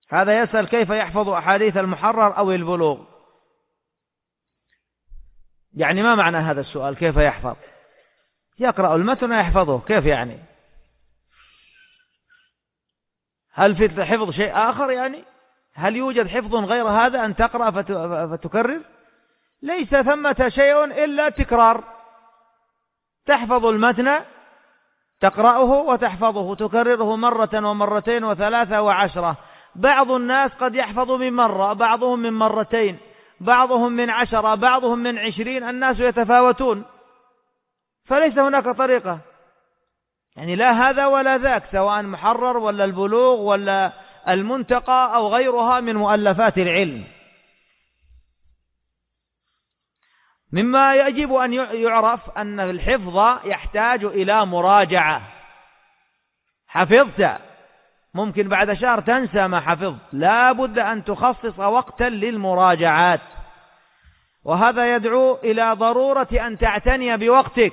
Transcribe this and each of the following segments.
هذا يسأل كيف يحفظ أحاديث المحرر أو البلوغ. يعني ما معنى هذا السؤال كيف يحفظ؟ يقرأ المتن ويحفظه، كيف يعني؟ هل في الحفظ شيء آخر يعني؟ هل يوجد حفظ غير هذا أن تقرأ فتكرر؟ ليس ثمة شيء إلا تكرار. تحفظ المتن، تقرأه وتحفظه، تكرره مرة ومرتين وثلاثة وعشرة. بعض الناس قد يحفظ من مرة، بعضهم من مرتين، بعضهم من 10، بعضهم من 20. الناس يتفاوتون، فليس هناك طريقة يعني، لا هذا ولا ذاك، سواء محرر ولا البلوغ ولا المنتقى أو غيرها من مؤلفات العلم. مما يجب أن يعرف أن الحفظ يحتاج إلى مراجعة. حفظت، ممكن بعد شهر تنسى ما حفظت، لا بد أن تخصص وقتا للمراجعات، وهذا يدعو إلى ضرورة أن تعتني بوقتك،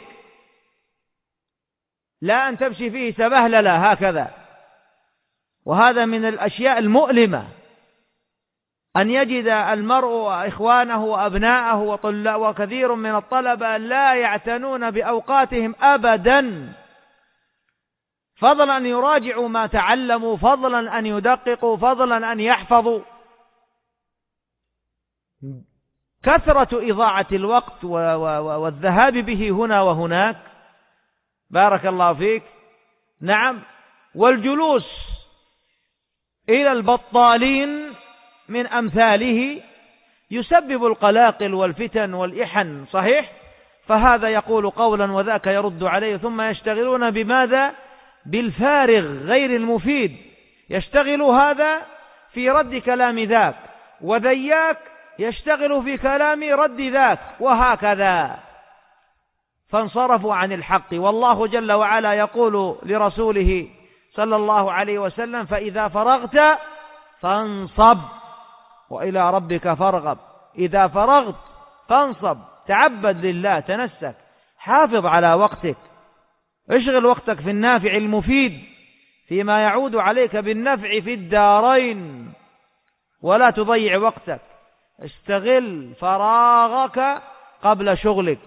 لا أن تمشي فيه سبهللة هكذا. وهذا من الأشياء المؤلمة، أن يجد المرء إخوانه وأبناءه وكثير من الطلبة لا يعتنون بأوقاتهم أبدا، فضلا أن يراجعوا ما تعلموا، فضلا أن يدققوا، فضلا أن يحفظوا. كثرة إضاعة الوقت والذهاب به هنا وهناك، بارك الله فيك، نعم، والجلوس إلى البطالين من أمثاله يسبب القلاقل والفتن والإحن، صحيح؟ فهذا يقول قولا وذاك يرد عليه، ثم يشتغلون بماذا؟ بالفارغ غير المفيد. يشتغل هذا في رد كلام ذاك، وذياك يشتغل في كلام رد ذاك، وهكذا، فانصرفوا عن الحق. والله جل وعلا يقول لرسوله صلى الله عليه وسلم: فإذا فرغت فانصب وإلى ربك فارغب. إذا فرغت فانصب، تعبد لله، تنسك، حافظ على وقتك، اشغل وقتك في النافع المفيد، فيما يعود عليك بالنفع في الدارين، ولا تضيع وقتك. استغل فراغك قبل شغلك.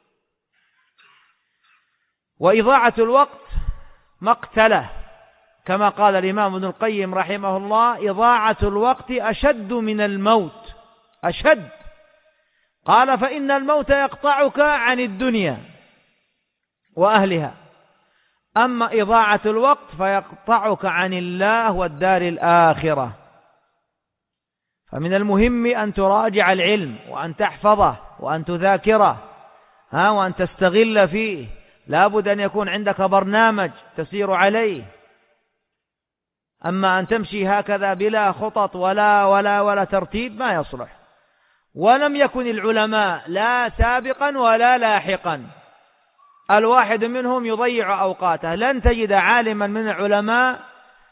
وإضاعة الوقت مقتله، كما قال الإمام ابن القيم رحمه الله: إضاعة الوقت أشد من الموت، أشد. قال: فإن الموت يقطعك عن الدنيا وأهلها، أما إضاعة الوقت فيقطعك عن الله والدار الآخرة. فمن المهم أن تراجع العلم، وأن تحفظه، وأن تذاكره، وأن تستغل فيه. لا بد أن يكون عندك برنامج تسير عليه. أما أن تمشي هكذا بلا خطط ولا ترتيب ما يصلح. ولم يكن العلماء لا سابقا ولا لاحقا، الواحد منهم يضيع أوقاته. لن تجد عالما من العلماء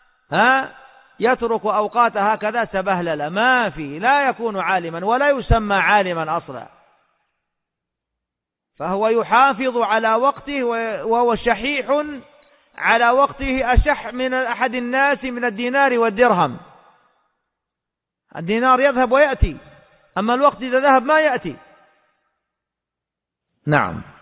يترك أوقاته هكذا سبهللة، ما في، لا يكون عالما ولا يسمى عالما أصلا. فهو يحافظ على وقته، وهو شحيح على وقته، أشح من أحد الناس من الدينار والدرهم. الدينار يذهب ويأتي، أما الوقت إذا ذهب ما يأتي. نعم.